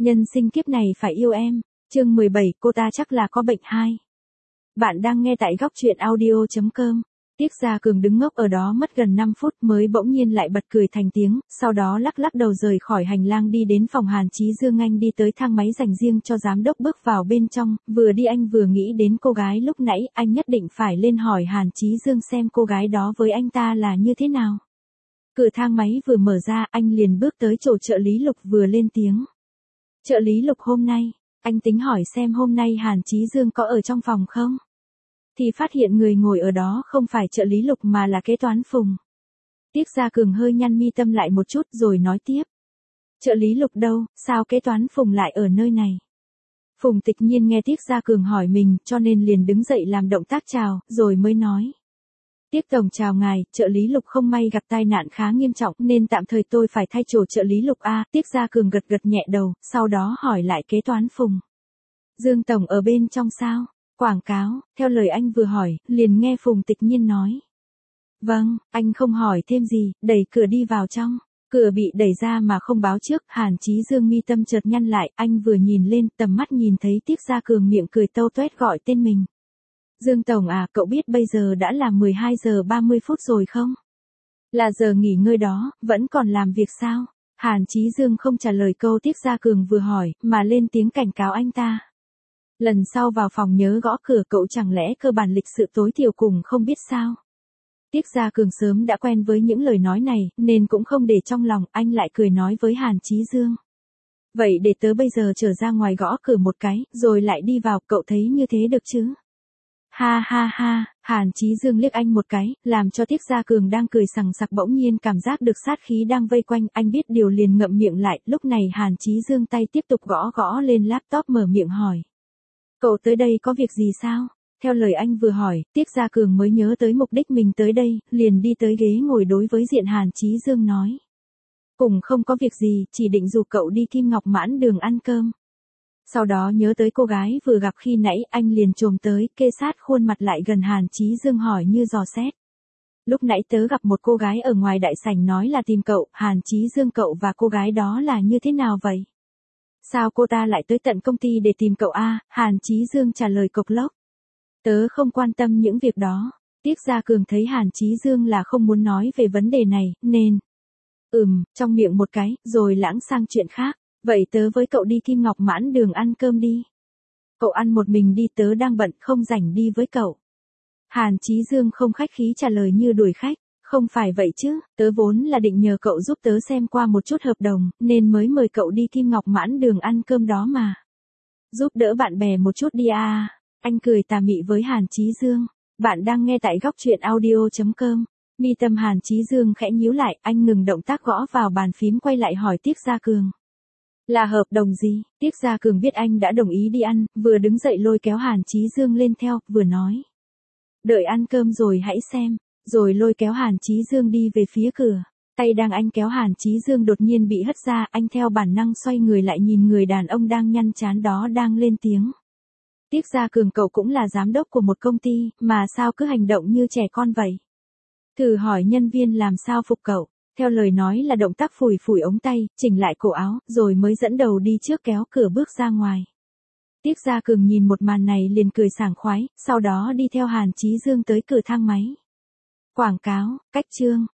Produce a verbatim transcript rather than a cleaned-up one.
Nhân sinh kiếp này phải yêu em. Chương mười bảy, cô ta chắc là có bệnh hai. Bạn đang nghe tại góc truyện audio chấm com. Tiết Gia Cường đứng ngốc ở đó mất gần năm phút mới bỗng nhiên lại bật cười thành tiếng, sau đó lắc lắc đầu rời khỏi hành lang đi đến phòng Hàn Chí Dương. Anh đi tới thang máy dành riêng cho giám đốc, bước vào bên trong, vừa đi anh vừa nghĩ đến cô gái lúc nãy, anh nhất định phải lên hỏi Hàn Chí Dương xem cô gái đó với anh ta là như thế nào. Cửa thang máy vừa mở ra, anh liền bước tới chỗ trợ lý Lục vừa lên tiếng. Trợ lý Lục, hôm nay, anh tính hỏi xem hôm nay Hàn Chí Dương có ở trong phòng không? Thì phát hiện người ngồi ở đó không phải trợ lý Lục mà là kế toán Phùng. Tiết Gia Cường hơi nhăn mi tâm lại một chút rồi nói tiếp. Trợ lý Lục đâu, sao kế toán Phùng lại ở nơi này? Phùng Tịch Nhiên nghe Tiết Gia Cường hỏi mình cho nên liền đứng dậy làm động tác chào, rồi mới nói. Tiết Tổng chào ngài, trợ lý Lục không may gặp tai nạn khá nghiêm trọng nên tạm thời tôi phải thay chỗ trợ lý Lục a. Tiết Gia Cường gật gật nhẹ đầu, sau đó hỏi lại kế toán Phùng. Dương Tổng ở bên trong sao? Quảng cáo, theo lời anh vừa hỏi, liền nghe Phùng Tịch Nhiên nói. Vâng, anh không hỏi thêm gì, đẩy cửa đi vào trong. Cửa bị đẩy ra mà không báo trước, Hàn Chí Dương mi tâm chợt nhăn lại, anh vừa nhìn lên, tầm mắt nhìn thấy Tiết Gia Cường miệng cười tâu toét gọi tên mình. Dương Tổng à, cậu biết bây giờ đã là mười hai giờ ba mươi phút rồi không? Là giờ nghỉ ngơi đó, vẫn còn làm việc sao? Hàn Chí Dương không trả lời câu Tiết Gia Cường vừa hỏi, mà lên tiếng cảnh cáo anh ta. Lần sau vào phòng nhớ gõ cửa, cậu chẳng lẽ cơ bản lịch sự tối thiểu cùng không biết sao? Tiết Gia Cường sớm đã quen với những lời nói này, nên cũng không để trong lòng, anh lại cười nói với Hàn Chí Dương. Vậy để tớ bây giờ trở ra ngoài gõ cửa một cái, rồi lại đi vào, cậu thấy như thế được chứ? Ha ha ha, Hàn Chí Dương liếc anh một cái, làm cho Tiết Gia Cường đang cười sằng sặc bỗng nhiên cảm giác được sát khí đang vây quanh, anh biết điều liền ngậm miệng lại, lúc này Hàn Chí Dương tay tiếp tục gõ gõ lên laptop mở miệng hỏi. Cậu tới đây có việc gì sao? Theo lời anh vừa hỏi, Tiết Gia Cường mới nhớ tới mục đích mình tới đây, liền đi tới ghế ngồi đối với diện Hàn Chí Dương nói. Cùng không có việc gì, chỉ định rủ cậu đi Kim Ngọc Mãn Đường ăn cơm. Sau đó nhớ tới cô gái vừa gặp khi nãy, anh liền chồm tới, kê sát khuôn mặt lại gần Hàn Chí Dương hỏi như dò xét. Lúc nãy tớ gặp một cô gái ở ngoài đại sảnh nói là tìm cậu, Hàn Chí Dương, cậu và cô gái đó là như thế nào vậy? Sao cô ta lại tới tận công ty để tìm cậu a? Hàn Chí Dương trả lời cộc lốc. Tớ không quan tâm những việc đó. Tiết Gia Cường thấy Hàn Chí Dương là không muốn nói về vấn đề này, nên. Ừm, trong miệng một cái, rồi lãng sang chuyện khác. Vậy tớ với cậu đi Kim Ngọc Mãn Đường ăn cơm đi. Cậu ăn một mình đi, tớ đang bận, không rảnh đi với cậu. Hàn Chí Dương không khách khí trả lời như đuổi khách. Không phải vậy chứ, tớ vốn là định nhờ cậu giúp tớ xem qua một chút hợp đồng, nên mới mời cậu đi Kim Ngọc Mãn Đường ăn cơm đó mà. Giúp đỡ bạn bè một chút đi à. Anh cười tà mị với Hàn Chí Dương. Bạn đang nghe tại góc truyện audio chấm com. Mi tâm Hàn Chí Dương khẽ nhíu lại, anh ngừng động tác gõ vào bàn phím, quay lại hỏi Tiết Gia Cường. Là hợp đồng gì? Tiết Gia Cường biết anh đã đồng ý đi ăn, vừa đứng dậy lôi kéo Hàn Chí Dương lên theo, vừa nói. Đợi ăn cơm rồi hãy xem. Rồi lôi kéo Hàn Chí Dương đi về phía cửa. Tay đang anh kéo Hàn Chí Dương đột nhiên bị hất ra, anh theo bản năng xoay người lại nhìn người đàn ông đang nhăn trán đó đang lên tiếng. Tiết Gia Cường, cậu cũng là giám đốc của một công ty, mà sao cứ hành động như trẻ con vậy? Thử hỏi nhân viên làm sao phục cậu. Theo lời nói là động tác phủi phủi ống tay, chỉnh lại cổ áo, rồi mới dẫn đầu đi trước kéo cửa bước ra ngoài. Tiết Gia Cường nhìn một màn này liền cười sảng khoái, sau đó đi theo Hàn Chí Dương tới cửa thang máy. Quảng cáo, cách chương,